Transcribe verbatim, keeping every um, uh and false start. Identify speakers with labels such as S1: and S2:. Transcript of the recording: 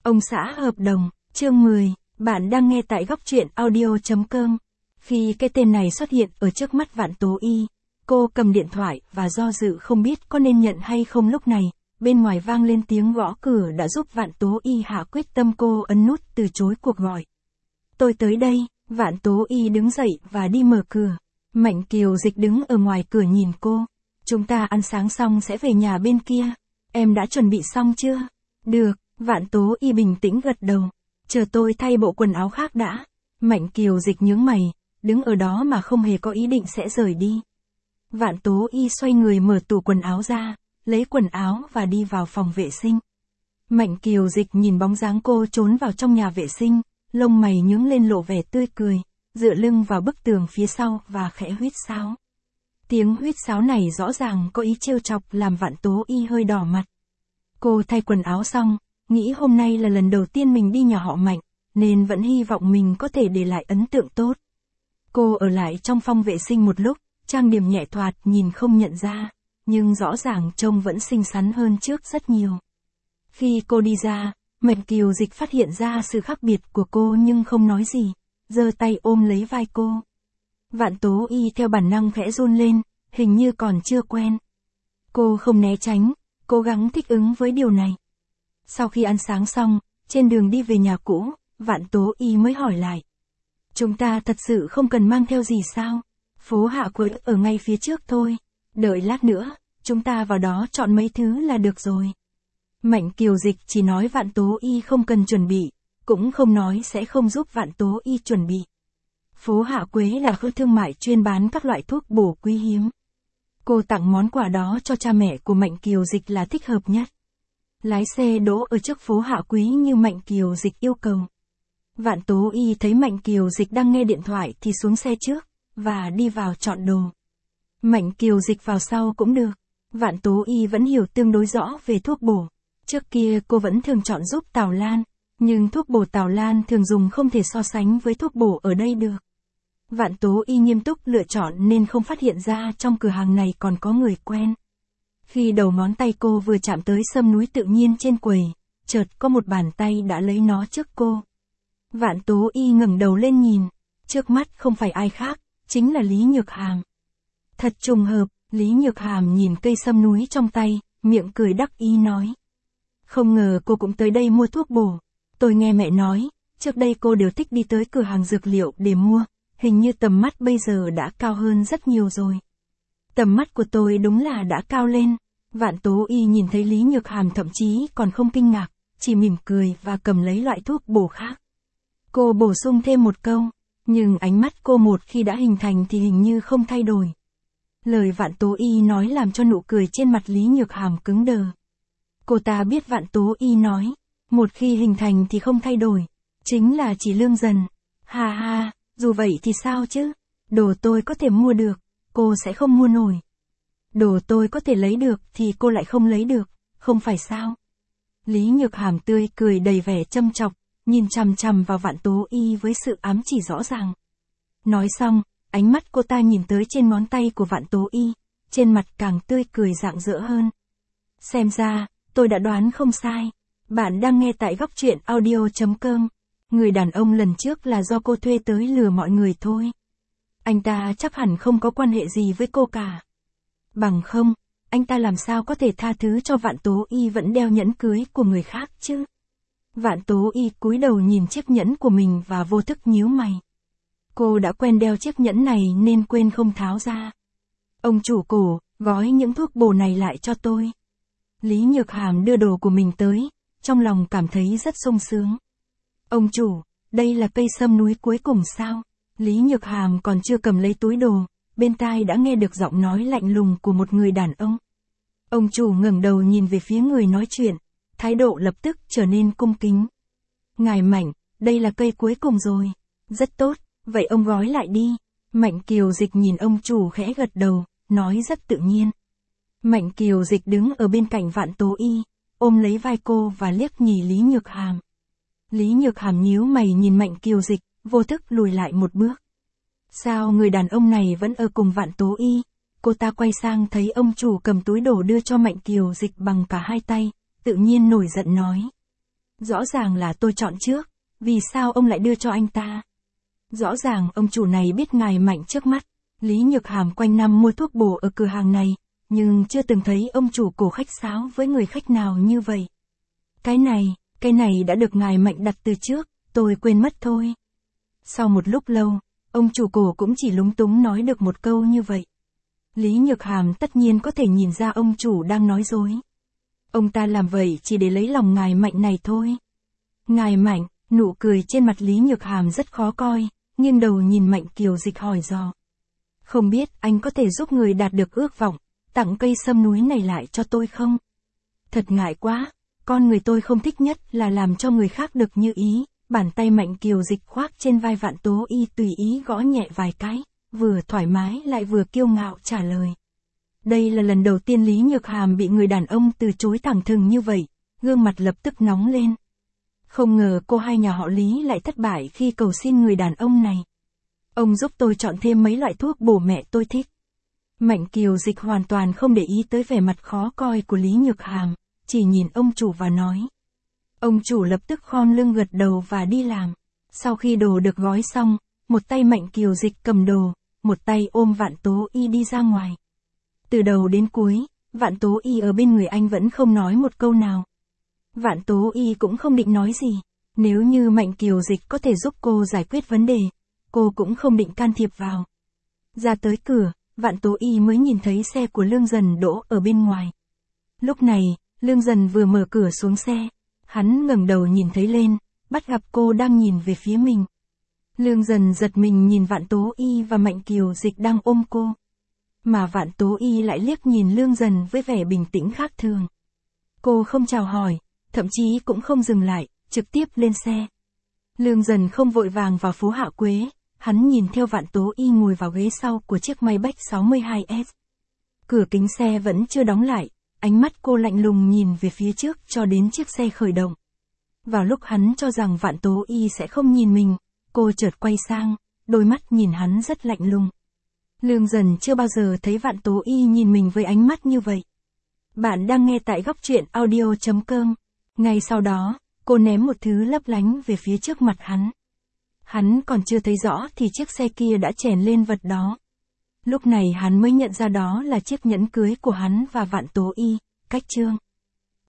S1: Ông xã hợp đồng, chương mười, bạn đang nghe tại góc truyện audio.com. Khi cái tên này xuất hiện ở trước mắt Vạn Tố Y, cô cầm điện thoại và do dự không biết có nên nhận hay không. Lúc này, bên ngoài vang lên tiếng gõ cửa đã giúp Vạn Tố Y hạ quyết tâm. Cô ấn nút từ chối cuộc gọi. Tôi tới đây, Vạn Tố Y đứng dậy và đi mở cửa. Mạnh Kiều Dịch đứng ở ngoài cửa nhìn cô. Chúng ta ăn sáng xong sẽ về nhà bên kia. Em đã chuẩn bị xong chưa? Được, Vạn Tố Y bình tĩnh gật đầu. Chờ tôi thay bộ quần áo khác đã. Mạnh Kiều Dịch nhướng mày, đứng ở đó mà không hề có ý định sẽ rời đi. Vạn Tố Y xoay người mở tủ quần áo ra, lấy quần áo và đi vào phòng vệ sinh. Mạnh Kiều Dịch nhìn bóng dáng cô trốn vào trong nhà vệ sinh, lông mày nhướng lên lộ vẻ tươi cười, dựa lưng vào bức tường phía sau và khẽ huýt sáo. Tiếng huýt sáo này rõ ràng có ý trêu chọc làm Vạn Tố Y hơi đỏ mặt. Cô thay quần áo xong, nghĩ hôm nay là lần đầu tiên mình đi nhà họ Mạnh, nên vẫn hy vọng mình có thể để lại ấn tượng tốt. Cô ở lại trong phòng vệ sinh một lúc, trang điểm nhẹ thoạt nhìn không nhận ra, nhưng rõ ràng trông vẫn xinh xắn hơn trước rất nhiều. Khi cô đi ra, Mạnh Kiều Dịch phát hiện ra sự khác biệt của cô nhưng không nói gì, giơ tay ôm lấy vai cô. Vạn Tố Y theo bản năng khẽ run lên, hình như còn chưa quen. Cô không né tránh, cố gắng thích ứng với điều này. Sau khi ăn sáng xong, trên đường đi về nhà cũ, Vạn Tố Y mới hỏi lại. Chúng ta thật sự không cần mang theo gì sao? Phố Hạ Quế ở ngay phía trước thôi. Đợi lát nữa, chúng ta vào đó chọn mấy thứ là được rồi. Mạnh Kiều Dịch chỉ nói Vạn Tố Y không cần chuẩn bị, cũng không nói sẽ không giúp Vạn Tố Y chuẩn bị. Phố Hạ Quế là khu thương mại chuyên bán các loại thuốc bổ quý hiếm. Cô tặng món quà đó cho cha mẹ của Mạnh Kiều Dịch là thích hợp nhất. Lái xe đỗ ở trước phố Hạ Quý như Mạnh Kiều Dịch yêu cầu. Vạn Tố Y thấy Mạnh Kiều Dịch đang nghe điện thoại thì xuống xe trước, và đi vào chọn đồ. Mạnh Kiều Dịch vào sau cũng được. Vạn Tố Y vẫn hiểu tương đối rõ về thuốc bổ. Trước kia cô vẫn thường chọn giúp Tào Lan, nhưng thuốc bổ Tào Lan thường dùng không thể so sánh với thuốc bổ ở đây được. Vạn Tố Y nghiêm túc lựa chọn nên không phát hiện ra trong cửa hàng này còn có người quen. Khi đầu ngón tay cô vừa chạm tới sâm núi tự nhiên trên quầy, chợt có một bàn tay đã lấy nó trước cô. Vạn Tố Y ngẩng đầu lên nhìn, trước mắt không phải ai khác, chính là Lý Nhược Hàm. Thật trùng hợp, Lý Nhược Hàm nhìn cây sâm núi trong tay, miệng cười đắc ý nói. Không ngờ cô cũng tới đây mua thuốc bổ. Tôi nghe mẹ nói, trước đây cô đều thích đi tới cửa hàng dược liệu để mua, hình như tầm mắt bây giờ đã cao hơn rất nhiều rồi. Tầm mắt của tôi đúng là đã cao lên. Vạn Tố Y nhìn thấy Lý Nhược Hàm thậm chí còn không kinh ngạc, chỉ mỉm cười và cầm lấy loại thuốc bổ khác. Cô bổ sung thêm một câu, nhưng ánh mắt cô một khi đã hình thành thì hình như không thay đổi. Lời Vạn Tố Y nói làm cho nụ cười trên mặt Lý Nhược Hàm cứng đờ. Cô ta biết Vạn Tố Y nói, một khi hình thành thì không thay đổi, chính là chỉ lương dần. Ha ha, dù vậy thì sao chứ? Đồ tôi có thể mua được, cô sẽ không mua nổi. Đồ tôi có thể lấy được thì cô lại không lấy được, không phải sao? Lý Nhược Hàm tươi cười đầy vẻ châm chọc, nhìn chằm chằm vào Vạn Tố Y với sự ám chỉ rõ ràng. Nói xong, ánh mắt cô ta nhìn tới trên ngón tay của Vạn Tố Y, trên mặt càng tươi cười rạng rỡ hơn. Xem ra, tôi đã đoán không sai. Bạn đang nghe tại góc truyện audio.com. Người đàn ông lần trước là do cô thuê tới lừa mọi người thôi. Anh ta chắc hẳn không có quan hệ gì với cô cả. Bằng không, anh ta làm sao có thể tha thứ cho Vạn Tố Y vẫn đeo nhẫn cưới của người khác chứ? Vạn Tố Y cúi đầu nhìn chiếc nhẫn của mình và vô thức nhíu mày. Cô đã quen đeo chiếc nhẫn này nên quên không tháo ra. Ông chủ cổ, gói những thuốc bổ này lại cho tôi. Lý Nhược Hàm đưa đồ của mình tới, trong lòng cảm thấy rất sung sướng. Ông chủ, đây là cây sâm núi cuối cùng sao? Lý Nhược Hàm còn chưa cầm lấy túi đồ, bên tai đã nghe được giọng nói lạnh lùng của một người đàn ông. Ông chủ ngẩng đầu nhìn về phía người nói chuyện, thái độ lập tức trở nên cung kính. Ngài Mạnh, đây là cây cuối cùng rồi. Rất tốt, vậy ông gói lại đi. Mạnh Kiều Dịch nhìn ông chủ khẽ gật đầu, nói rất tự nhiên. Mạnh Kiều Dịch đứng ở bên cạnh Vạn Tố Y, ôm lấy vai cô và liếc nhìn Lý Nhược Hàm. Lý Nhược Hàm nhíu mày nhìn Mạnh Kiều Dịch, vô thức lùi lại một bước. Sao người đàn ông này vẫn ở cùng Vạn Tố Y? Cô ta quay sang thấy ông chủ cầm túi đồ đưa cho Mạnh Kiều Dịch bằng cả hai tay, tự nhiên nổi giận nói. Rõ ràng là tôi chọn trước, vì sao ông lại đưa cho anh ta? Rõ ràng ông chủ này biết ngài Mạnh trước mắt. Lý Nhược Hàm quanh năm mua thuốc bổ ở cửa hàng này, nhưng chưa từng thấy ông chủ cổ khách sáo với người khách nào như vậy. Cái này, cái này đã được ngài Mạnh đặt từ trước, tôi quên mất thôi. Sau một lúc lâu, ông chủ cổ cũng chỉ lúng túng nói được một câu như vậy. Lý Nhược Hàm tất nhiên có thể nhìn ra ông chủ đang nói dối. Ông ta làm vậy chỉ để lấy lòng ngài Mạnh này thôi. Ngài Mạnh, nụ cười trên mặt Lý Nhược Hàm rất khó coi, nghiêng đầu nhìn Mạnh Kiều Dịch hỏi dò. Không biết anh có thể giúp người đạt được ước vọng, tặng cây sâm núi này lại cho tôi không? Thật ngại quá, con người tôi không thích nhất là làm cho người khác được như ý. Bàn tay Mạnh Kiều Dịch khoác trên vai Vạn Tố Y tùy ý gõ nhẹ vài cái, vừa thoải mái lại vừa kiêu ngạo trả lời. Đây là lần đầu tiên Lý Nhược Hàm bị người đàn ông từ chối thẳng thừng như vậy, gương mặt lập tức nóng lên. Không ngờ cô hai nhà họ Lý lại thất bại khi cầu xin người đàn ông này. Ông giúp tôi chọn thêm mấy loại thuốc bổ mẹ tôi thích. Mạnh Kiều Dịch hoàn toàn không để ý tới vẻ mặt khó coi của Lý Nhược Hàm, chỉ nhìn ông chủ và nói. Ông chủ lập tức khom lưng gật đầu và đi làm. Sau khi đồ được gói xong, một tay Mạnh Kiều Dịch cầm đồ, một tay ôm Vạn Tố Y đi ra ngoài. Từ đầu đến cuối, Vạn Tố Y ở bên người anh vẫn không nói một câu nào. Vạn Tố Y cũng không định nói gì. Nếu như Mạnh Kiều Dịch có thể giúp cô giải quyết vấn đề, cô cũng không định can thiệp vào. Ra tới cửa, Vạn Tố Y mới nhìn thấy xe của Lương Dần đỗ ở bên ngoài. Lúc này, Lương Dần vừa mở cửa xuống xe. Hắn ngẩng đầu nhìn thấy lên, bắt gặp cô đang nhìn về phía mình. Lương Dần giật mình nhìn Vạn Tố Y và Mạnh Kiều Dịch đang ôm cô. Mà Vạn Tố Y lại liếc nhìn Lương Dần với vẻ bình tĩnh khác thường. Cô không chào hỏi, thậm chí cũng không dừng lại, trực tiếp lên xe. Lương Dần không vội vàng vào phố Hạ Quế, hắn nhìn theo Vạn Tố Y ngồi vào ghế sau của chiếc Maybach sáu mươi hai S. Cửa kính xe vẫn chưa đóng lại. Ánh mắt cô lạnh lùng nhìn về phía trước cho đến chiếc xe khởi động. Vào lúc hắn cho rằng Vạn Tố Y sẽ không nhìn mình, cô chợt quay sang, đôi mắt nhìn hắn rất lạnh lùng. Lương Dần chưa bao giờ thấy Vạn Tố Y nhìn mình với ánh mắt như vậy. Bạn đang nghe tại góc truyện audio chấm com. Ngay sau đó, cô ném một thứ lấp lánh về phía trước mặt hắn. Hắn còn chưa thấy rõ thì chiếc xe kia đã chèn lên vật đó. Lúc này hắn mới nhận ra đó là chiếc nhẫn cưới của hắn và Vạn Tố Y, cách chương.